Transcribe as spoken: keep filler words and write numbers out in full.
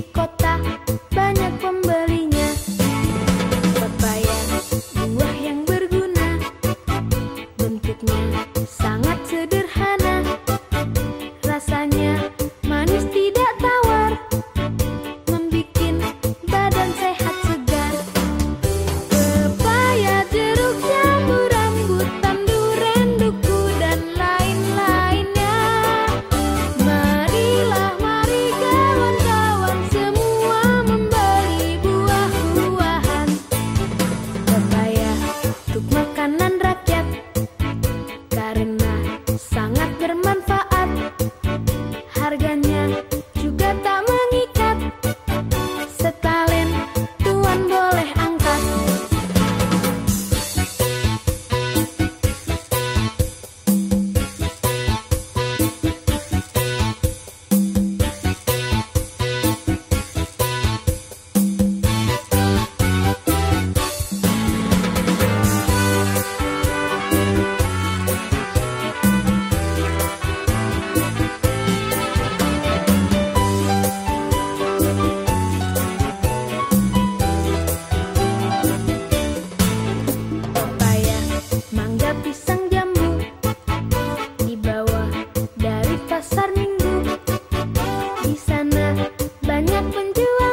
kota banyak pembelinya. Pepaya, buah yang berguna, bentuknya sangat sederhana. Rasanya manis tidak tawar, membikin badan sehat segar. Pepaya, jeruk, jambu, rambutan, duren, duku, dan lain-lainnya. Marilah, mari kawan-kawan semua membeli buah-buahan. Pepaya untuk makanan rakyat karena sangat bermanfaat. Harganya juga tak mengikat, setalen tuan boleh angkat. Pepaya, mangga, pisang, jambu dibawa dari pasar minggu. Di sana banyak penjual